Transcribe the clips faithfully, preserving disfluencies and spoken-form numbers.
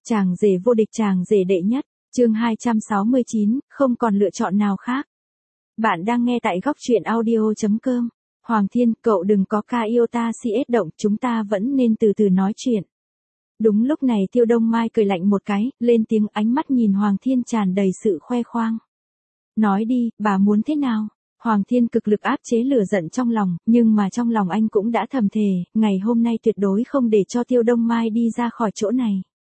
Chàng rể vô địch, chàng rể đệ nhất, chương hai trăm sáu mươi chín, không còn lựa chọn nào khác. Bạn đang nghe tại góc truyện audio chấm com. Hoàng Thiên, cậu đừng có ca iota si ét động, chúng ta vẫn nên từ từ nói chuyện. Đúng lúc này Tiêu Đông Mai cười lạnh một cái, lên tiếng, ánh mắt nhìn Hoàng Thiên tràn đầy sự khoe khoang. Nói đi, bà muốn thế nào? Hoàng Thiên cực lực áp chế lửa giận trong lòng, nhưng mà trong lòng anh cũng đã thầm thề, ngày hôm nay tuyệt đối không để cho Tiêu Đông Mai đi ra khỏi chỗ này.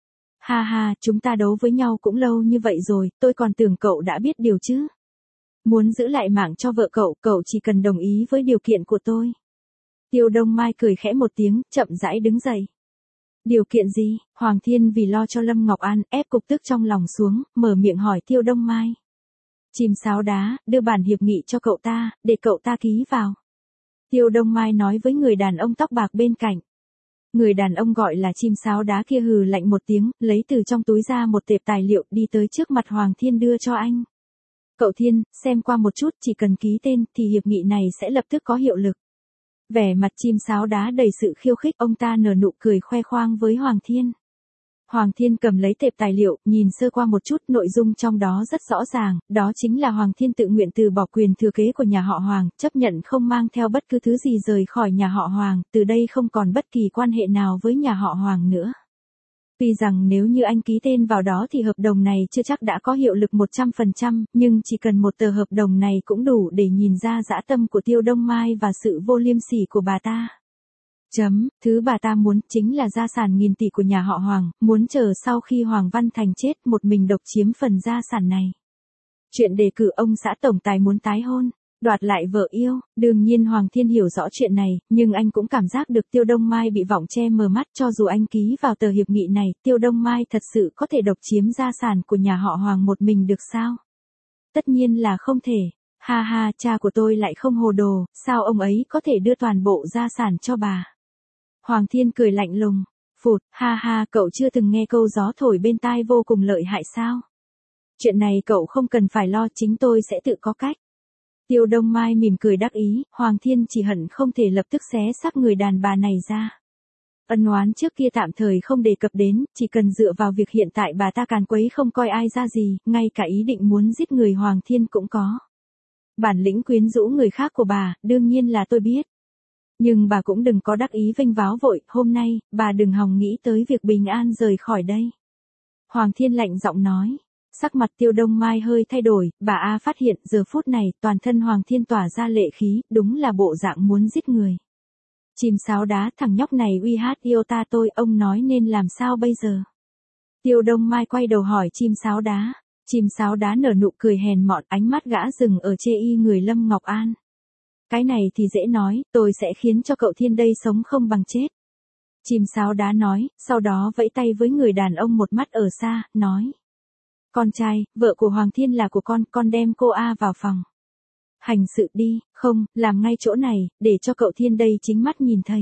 Ha ha, chúng ta đấu với nhau cũng lâu như vậy rồi, tôi còn tưởng cậu đã biết điều chứ. Muốn giữ lại mạng cho vợ cậu, cậu chỉ cần đồng ý với điều kiện của tôi. Tiêu Đông Mai cười khẽ một tiếng, chậm rãi đứng dậy. Điều kiện gì? Hoàng Thiên vì lo cho Lâm Ngọc An, ép cục tức trong lòng xuống, mở miệng hỏi Tiêu Đông Mai. Chìm sáo đá, đưa bản hiệp nghị cho cậu ta, để cậu ta ký vào. Tiêu Đông Mai nói với người đàn ông tóc bạc bên cạnh. Người đàn ông gọi là chim sáo đá kia hừ lạnh một tiếng, lấy từ trong túi ra một tệp tài liệu, đi tới trước mặt Hoàng Thiên đưa cho anh. Cậu Thiên, xem qua một chút, chỉ cần ký tên thì hiệp nghị này sẽ lập tức có hiệu lực. Vẻ mặt chim sáo đá đầy sự khiêu khích, ông ta nở nụ cười khoe khoang với Hoàng Thiên. Hoàng Thiên cầm lấy tệp tài liệu, nhìn sơ qua một chút, nội dung trong đó rất rõ ràng, đó chính là Hoàng Thiên tự nguyện từ bỏ quyền thừa kế của nhà họ Hoàng, chấp nhận không mang theo bất cứ thứ gì rời khỏi nhà họ Hoàng, từ đây không còn bất kỳ quan hệ nào với nhà họ Hoàng nữa. Tuy rằng nếu như anh ký tên vào đó thì hợp đồng này chưa chắc đã có hiệu lực một trăm phần trăm, nhưng chỉ cần một tờ hợp đồng này cũng đủ để nhìn ra dã tâm của Tiêu Đông Mai và sự vô liêm sỉ của bà ta. Chấm, thứ bà ta muốn chính là gia sản nghìn tỷ của nhà họ Hoàng, muốn chờ sau khi Hoàng Văn Thành chết một mình độc chiếm phần gia sản này. Chuyện đề cử ông xã tổng tài muốn tái hôn, đoạt lại vợ yêu, đương nhiên Hoàng Thiên hiểu rõ chuyện này, nhưng anh cũng cảm giác được Tiêu Đông Mai bị vọng che mờ mắt, cho dù anh ký vào tờ hiệp nghị này, Tiêu Đông Mai thật sự có thể độc chiếm gia sản của nhà họ Hoàng một mình được sao? Tất nhiên là không thể. Ha ha, cha của tôi lại không hồ đồ, sao ông ấy có thể đưa toàn bộ gia sản cho bà? Hoàng Thiên cười lạnh lùng, phụt, ha ha, cậu chưa từng nghe câu gió thổi bên tai vô cùng lợi hại sao? Chuyện này cậu không cần phải lo, chính tôi sẽ tự có cách. Tiêu Đông Mai mỉm cười đắc ý, Hoàng Thiên chỉ hận không thể lập tức xé xác người đàn bà này ra. Ân oán trước kia tạm thời không đề cập đến, chỉ cần dựa vào việc hiện tại bà ta càn quấy không coi ai ra gì, ngay cả ý định muốn giết người Hoàng Thiên cũng có. Bản lĩnh quyến rũ người khác của bà, đương nhiên là tôi biết. Nhưng bà cũng đừng có đắc ý vênh váo vội, hôm nay, bà đừng hòng nghĩ tới việc bình an rời khỏi đây. Hoàng Thiên lạnh giọng nói. Sắc mặt Tiêu Đông Mai hơi thay đổi, bà A phát hiện giờ phút này toàn thân Hoàng Thiên tỏa ra lệ khí, đúng là bộ dạng muốn giết người. Chìm sáo đá, thằng nhóc này uy hát yêu ta tôi, ông nói nên làm sao bây giờ? Tiêu Đông Mai quay đầu hỏi chim sáo đá. Chim sáo đá nở nụ cười hèn mọn, ánh mắt gã dừng ở chê y người Lâm Ngọc An. Cái này thì dễ nói, tôi sẽ khiến cho cậu Thiên đây sống không bằng chết. Chim sáo đá nói, sau đó vẫy tay với người đàn ông một mắt ở xa, nói. Con trai, vợ của Hoàng Thiên là của con, con đem cô A vào phòng. Hành sự đi, không, làm ngay chỗ này, để cho cậu Thiên đây chính mắt nhìn thấy.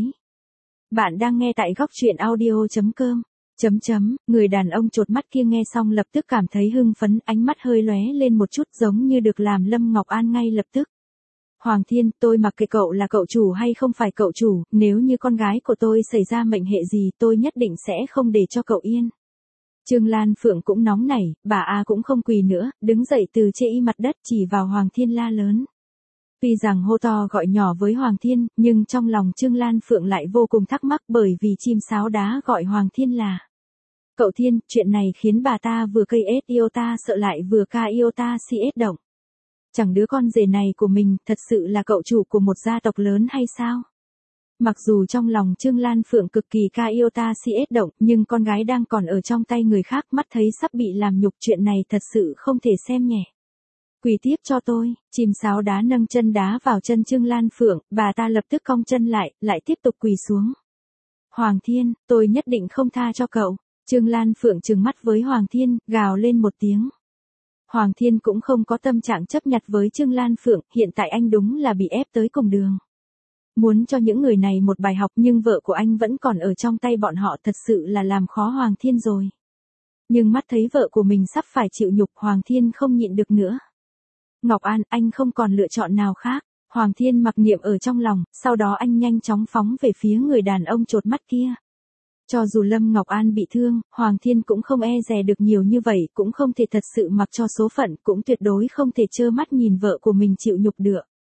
Bạn đang nghe tại góc truyện audio chấm com. Chấm chấm, người đàn ông chột mắt kia nghe xong lập tức cảm thấy hưng phấn, ánh mắt hơi lóe lên một chút giống như được làm Lâm Ngọc An ngay lập tức. Hoàng Thiên, tôi mặc kệ cậu là cậu chủ hay không phải cậu chủ, nếu như con gái của tôi xảy ra mệnh hệ gì tôi nhất định sẽ không để cho cậu yên. Trương Lan Phượng cũng nóng nảy, bà A cũng không quỳ nữa, đứng dậy từ chê y mặt đất chỉ vào Hoàng Thiên la lớn. Tuy rằng hô to gọi nhỏ với Hoàng Thiên, nhưng trong lòng Trương Lan Phượng lại vô cùng thắc mắc bởi vì chim sáo đá gọi Hoàng Thiên là cậu Thiên, chuyện này khiến bà ta vừa cây ết iota sợ lại vừa ca iota si ết động. Chẳng đứa con rể này của mình thật sự là cậu chủ của một gia tộc lớn hay sao? Mặc dù trong lòng Trương Lan Phượng cực kỳ ca iota si ết động, nhưng con gái đang còn ở trong tay người khác, mắt thấy sắp bị làm nhục, chuyện này thật sự không thể xem nhẹ. Quỳ tiếp cho tôi, chim sáo đá nâng chân đá vào chân Trương Lan Phượng, bà ta lập tức cong chân lại, lại tiếp tục quỳ xuống. Hoàng Thiên, tôi nhất định không tha cho cậu. Trương Lan Phượng trừng mắt với Hoàng Thiên, gào lên một tiếng. Hoàng Thiên cũng không có tâm trạng chấp nhặt với Trương Lan Phượng, hiện tại anh đúng là bị ép tới cùng đường. Muốn cho những người này một bài học, nhưng vợ của anh vẫn còn ở trong tay bọn họ, thật sự là làm khó Hoàng Thiên rồi. Nhưng mắt thấy vợ của mình sắp phải chịu nhục, Hoàng Thiên không nhịn được nữa. Ngọc An, anh không còn lựa chọn nào khác. Hoàng Thiên mặc niệm ở trong lòng, sau đó anh nhanh chóng phóng về phía người đàn ông chột mắt kia. Cho dù Lâm Ngọc An bị thương, Hoàng Thiên cũng không e dè được nhiều như vậy, cũng không thể thật sự mặc cho số phận, cũng tuyệt đối không thể trơ mắt nhìn vợ của mình chịu nhục được.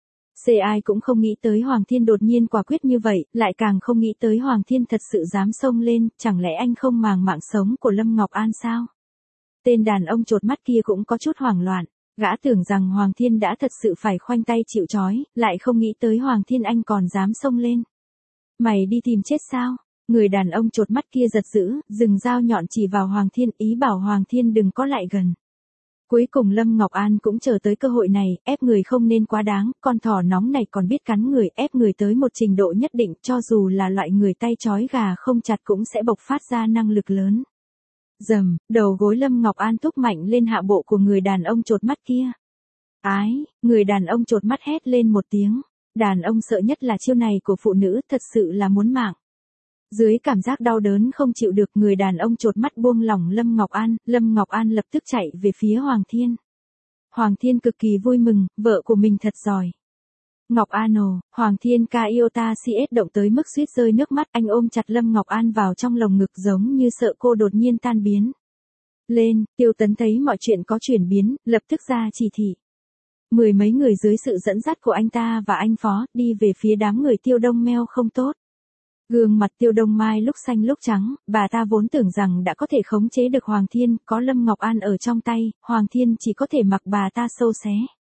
Xê ai cũng không nghĩ tới Hoàng Thiên đột nhiên quả quyết như vậy, lại càng không nghĩ tới Hoàng Thiên thật sự dám xông lên, chẳng lẽ anh không màng mạng sống của Lâm Ngọc An sao? Tên đàn ông chột mắt kia cũng có chút hoảng loạn, gã tưởng rằng Hoàng Thiên đã thật sự phải khoanh tay chịu trói, lại không nghĩ tới Hoàng Thiên anh còn dám xông lên. Mày đi tìm chết sao? Người đàn ông chột mắt kia giật dữ, dừng dao nhọn chỉ vào Hoàng Thiên, ý bảo Hoàng Thiên đừng có lại gần. Cuối cùng Lâm Ngọc An cũng chờ tới cơ hội này, ép người không nên quá đáng, con thỏ nóng này còn biết cắn người, ép người tới một trình độ nhất định, cho dù là loại người tay trói gà không chặt cũng sẽ bộc phát ra năng lực lớn. Dầm, đầu gối Lâm Ngọc An thúc mạnh lên hạ bộ của người đàn ông chột mắt kia. Ái, người đàn ông chột mắt hét lên một tiếng. Đàn ông sợ nhất là chiêu này của phụ nữ, thật sự là muốn mạng. Dưới cảm giác đau đớn không chịu được, người đàn ông chột mắt buông lỏng Lâm Ngọc An, Lâm Ngọc An lập tức chạy về phía Hoàng Thiên. Hoàng Thiên cực kỳ vui mừng, vợ của mình thật giỏi. Ngọc An ồ, Hoàng Thiên ca yêu ta si ét động tới mức suýt rơi nước mắt, anh ôm chặt Lâm Ngọc An vào trong lồng ngực giống như sợ cô đột nhiên tan biến. Lên, Tiêu Tấn thấy mọi chuyện có chuyển biến, lập tức ra chỉ thị. Mười mấy người dưới sự dẫn dắt của anh ta và anh Phó, đi về phía đám người Tiêu Đông Meo không tốt. Gương mặt Tiêu Đông Mai lúc xanh lúc trắng, bà ta vốn tưởng rằng đã có thể khống chế được Hoàng Thiên, có Lâm Ngọc An ở trong tay, Hoàng Thiên chỉ có thể mặc bà ta sâu xé.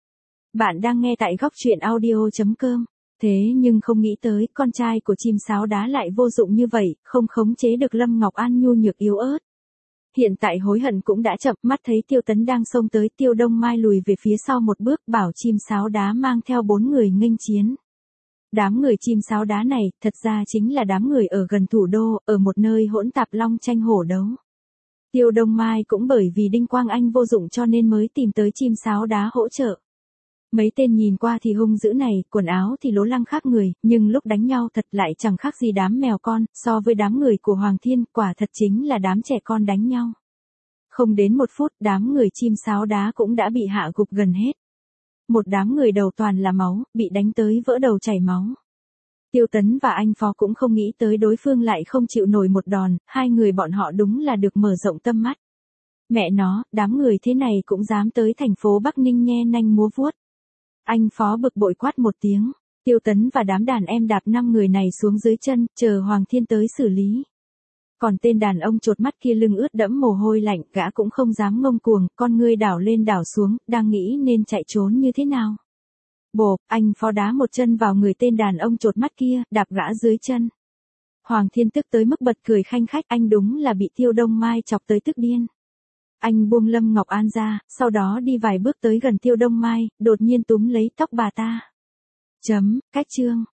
Bạn đang nghe tại góc truyện audio chấm com. Thế nhưng không nghĩ tới, con trai của chim sáo đá lại vô dụng như vậy, không khống chế được Lâm Ngọc An nhu nhược yếu ớt. Hiện tại hối hận cũng đã chậm, mắt thấy Tiêu Tấn đang xông tới, Tiêu Đông Mai lùi về phía sau một bước, bảo chim sáo đá mang theo bốn người nghênh chiến. Đám người chim sáo đá này, thật ra chính là đám người ở gần thủ đô, ở một nơi hỗn tạp long tranh hổ đấu. Tiêu Đông Mai cũng bởi vì Đinh Quang Anh vô dụng cho nên mới tìm tới chim sáo đá hỗ trợ. Mấy tên nhìn qua thì hung dữ này, quần áo thì lố lăng khác người, nhưng lúc đánh nhau thật lại chẳng khác gì đám mèo con, so với đám người của Hoàng Thiên, quả thật chính là đám trẻ con đánh nhau. Không đến một phút, đám người chim sáo đá cũng đã bị hạ gục gần hết. Một đám người đầu toàn là máu, bị đánh tới vỡ đầu chảy máu. Tiêu Tấn và anh Phó cũng không nghĩ tới đối phương lại không chịu nổi một đòn, hai người bọn họ đúng là được mở rộng tâm mắt. Mẹ nó, đám người thế này cũng dám tới thành phố Bắc Ninh nhe nanh múa vuốt. Anh Phó bực bội quát một tiếng, Tiêu Tấn và đám đàn em đạp năm người này xuống dưới chân, chờ Hoàng Thiên tới xử lý. Còn tên đàn ông chột mắt kia lưng ướt đẫm mồ hôi lạnh, gã cũng không dám ngông cuồng, con ngươi đảo lên đảo xuống, đang nghĩ nên chạy trốn như thế nào. Bộp, anh Phó đá một chân vào người tên đàn ông chột mắt kia, đạp gã dưới chân. Hoàng Thiên tức tới mức bật cười khanh khách, anh đúng là bị Tiêu Đông Mai chọc tới tức điên. Anh buông Lâm Ngọc An ra, sau đó đi vài bước tới gần Tiêu Đông Mai, đột nhiên túm lấy tóc bà ta. Chấm, cách chương.